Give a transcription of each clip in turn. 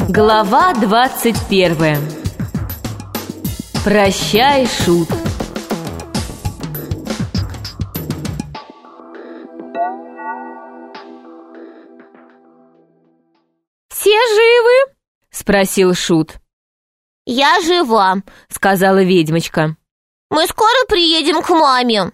Глава 21. Прощай, Шут. «Все живы?» — спросил Шут. «Я жива», — сказала ведьмочка. «Мы скоро приедем к маме».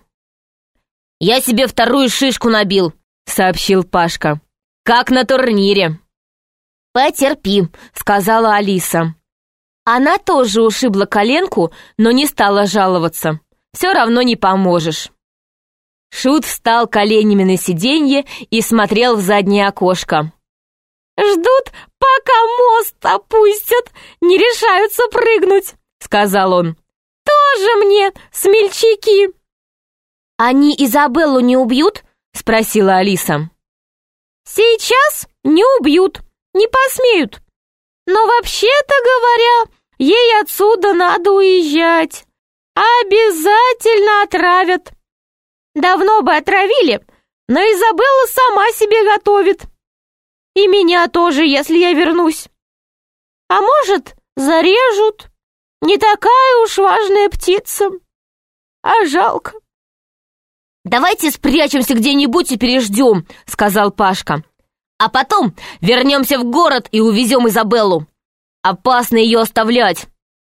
«Я себе вторую шишку набил», — сообщил Пашка. «Как на турнире». «Потерпи», — сказала Алиса. Она тоже ушибла коленку, но не стала жаловаться. Все равно не поможешь. Шут встал коленями на сиденье и смотрел в заднее окошко. «Ждут, пока мост опустят, не решаются прыгнуть», — сказал он. «Тоже мне смельчаки». «Они Изабеллу не убьют?» — спросила Алиса. «Сейчас не убьют, не посмеют. Но вообще-то говоря, ей отсюда надо уезжать. Обязательно отравят. Давно бы отравили, но Изабелла сама себе готовит. И меня тоже, если я вернусь. А может, зарежут. Не такая уж важная птица. А жалко». «Давайте спрячемся где-нибудь и переждем», — сказал Пашка. «А потом вернемся в город и увезем Изабеллу. Опасно ее оставлять».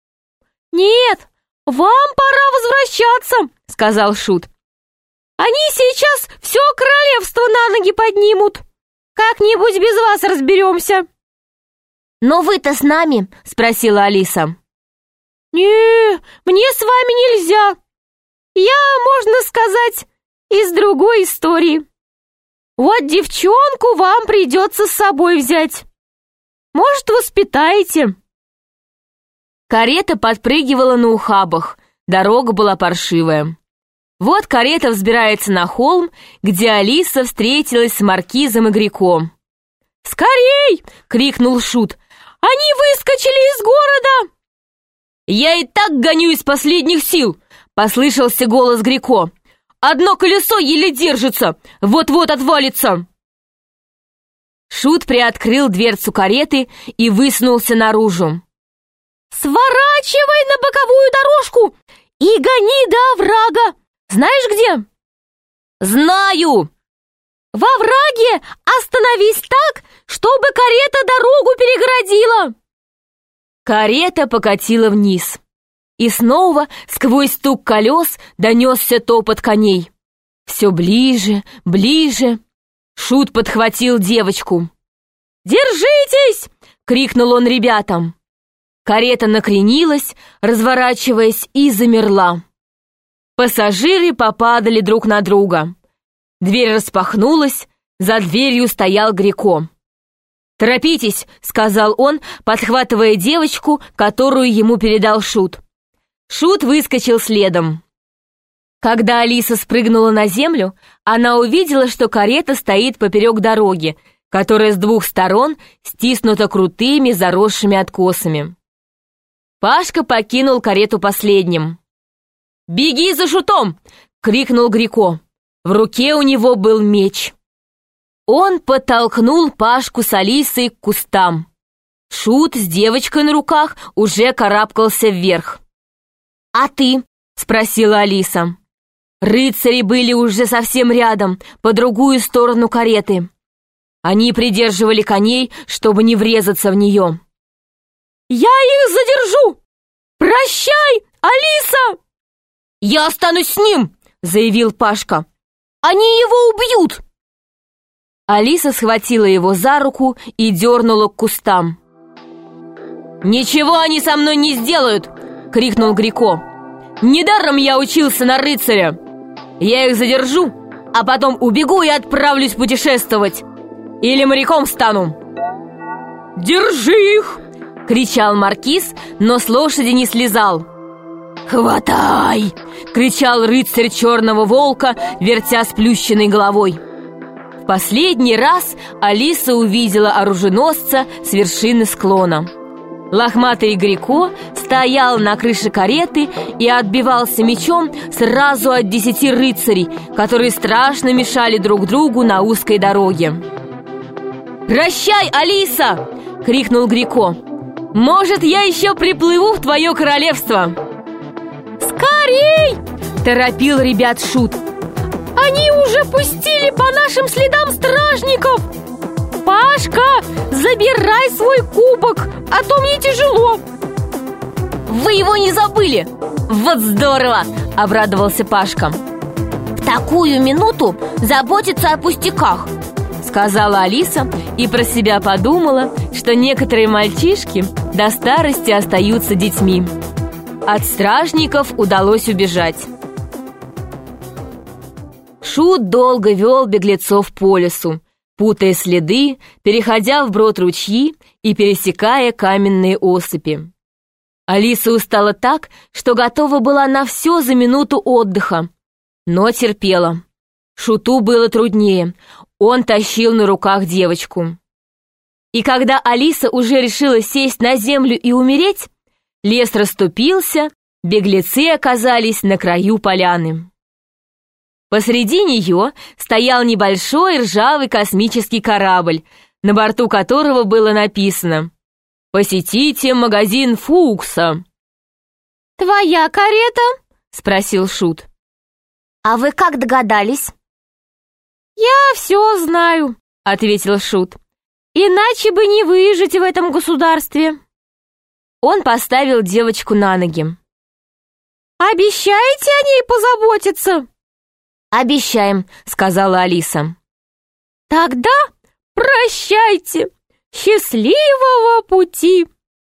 «Нет, вам пора возвращаться», — сказал Шут. «Они сейчас все королевство на ноги поднимут. Как-нибудь без вас разберемся». «Но вы-то с нами?» — спросила Алиса. «Не, мне с вами нельзя. Я, можно сказать, из другой истории. Вот девчонку вам придется с собой взять. Может, воспитаете». Карета подпрыгивала на ухабах, дорога была паршивая. Вот карета взбирается на холм, где Алиса встретилась с маркизом и Грико. «Скорей!» — крикнул Шут. «Они выскочили из города!» «Я и так гоню из последних сил!» — послышался голос Грико. «Одно колесо еле держится, вот-вот отвалится!» Шут приоткрыл дверцу кареты и высунулся наружу. «Сворачивай на боковую дорожку и гони до оврага! Знаешь где?» «Знаю!» «Во овраге остановись так, чтобы карета дорогу перегородила!» Карета покатила вниз. И снова сквозь стук колес донесся топот коней. Все ближе, ближе. Шут подхватил девочку. «Держитесь!» — крикнул он ребятам. Карета накренилась, разворачиваясь, и замерла. Пассажиры попадали друг на друга. Дверь распахнулась, за дверью стоял Грико. «Торопитесь», — сказал он, подхватывая девочку, которую ему передал Шут. Шут выскочил следом. Когда Алиса спрыгнула на землю, она увидела, что карета стоит поперек дороги, которая с двух сторон стиснута крутыми заросшими откосами. Пашка покинул карету последним. «Беги за Шутом!» — крикнул Грико. В руке у него был меч. Он подтолкнул Пашку с Алисой к кустам. Шут с девочкой на руках уже карабкался вверх. «А ты?» — спросила Алиса. Рыцари были уже совсем рядом, по другую сторону кареты. Они придерживали коней, чтобы не врезаться в нее. «Я их задержу! Прощай, Алиса!» «Я останусь с ним!» — заявил Пашка. «Они его убьют!» Алиса схватила его за руку и дернула к кустам. «Ничего они со мной не сделают!» — крикнул Грико. «Недаром я учился на рыцаря! Я их задержу, а потом убегу и отправлюсь путешествовать! Или моряком стану!» «Держи их!» — кричал маркиз, но с лошади не слезал. «Хватай!» — кричал рыцарь черного волка, вертя сплющенной головой. В последний раз Алиса увидела оруженосца с вершины склона. Лохматый Грико стоял на крыше кареты и отбивался мечом сразу от 10 рыцарей, которые страшно мешали друг другу на узкой дороге. «Прощай, Алиса!» — крикнул Грико. «Может, я еще приплыву в твое королевство!» «Скорей!» — торопил ребят Шут. «Они уже пустили по нашим следам стражников! Пашка, забирай свой кубок, а то мне тяжело!» «Вы его не забыли! Вот здорово!» — обрадовался Пашка. «В такую минуту заботиться о пустяках!» — сказала Алиса и про себя подумала, что некоторые мальчишки до старости остаются детьми. От стражников удалось убежать. Шут долго вел беглецов по лесу, путая следы, переходя вброд ручьи и пересекая каменные осыпи. Алиса устала так, что готова была на все за минуту отдыха, но терпела. Шуту было труднее, он тащил на руках девочку. И когда Алиса уже решила сесть на землю и умереть, лес расступился, беглецы оказались на краю поляны. Посреди нее стоял небольшой ржавый космический корабль, на борту которого было написано: «Посетите магазин Фукса». «Твоя карета?» — спросил Шут. «А вы как догадались?» «Я все знаю», — ответил Шут. «Иначе бы не выжить в этом государстве». Он поставил девочку на ноги. «Обещаете о ней позаботиться?» «Обещаем», — сказала Алиса. «Тогда прощайте! Счастливого пути!»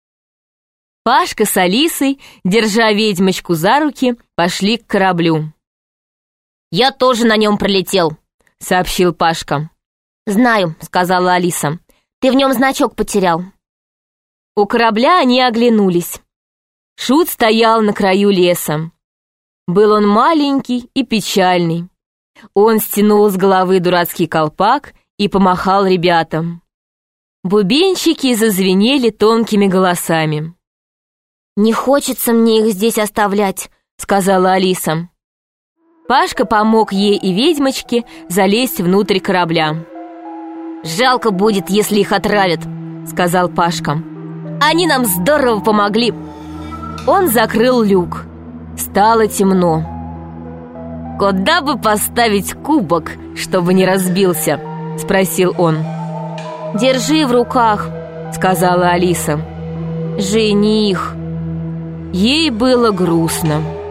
Пашка с Алисой, держа ведьмочку за руки, пошли к кораблю. «Я тоже на нем пролетел», — сообщил Пашка. «Знаю», — сказала Алиса. «Ты в нем значок потерял». У корабля они оглянулись. Шут стоял на краю леса. Был он маленький и печальный. Он стянул с головы дурацкий колпак и помахал ребятам. Бубенчики зазвенели тонкими голосами. «Не хочется мне их здесь оставлять», — сказала Алиса. Пашка помог ей и ведьмочке залезть внутрь корабля. «Жалко будет, если их отравят», — сказал Пашка. «Они нам здорово помогли». Он закрыл люк. Стало темно. «Куда бы поставить кубок, чтобы не разбился?» — спросил он. «Держи в руках», — сказала Алиса. «Жених». Ей было грустно.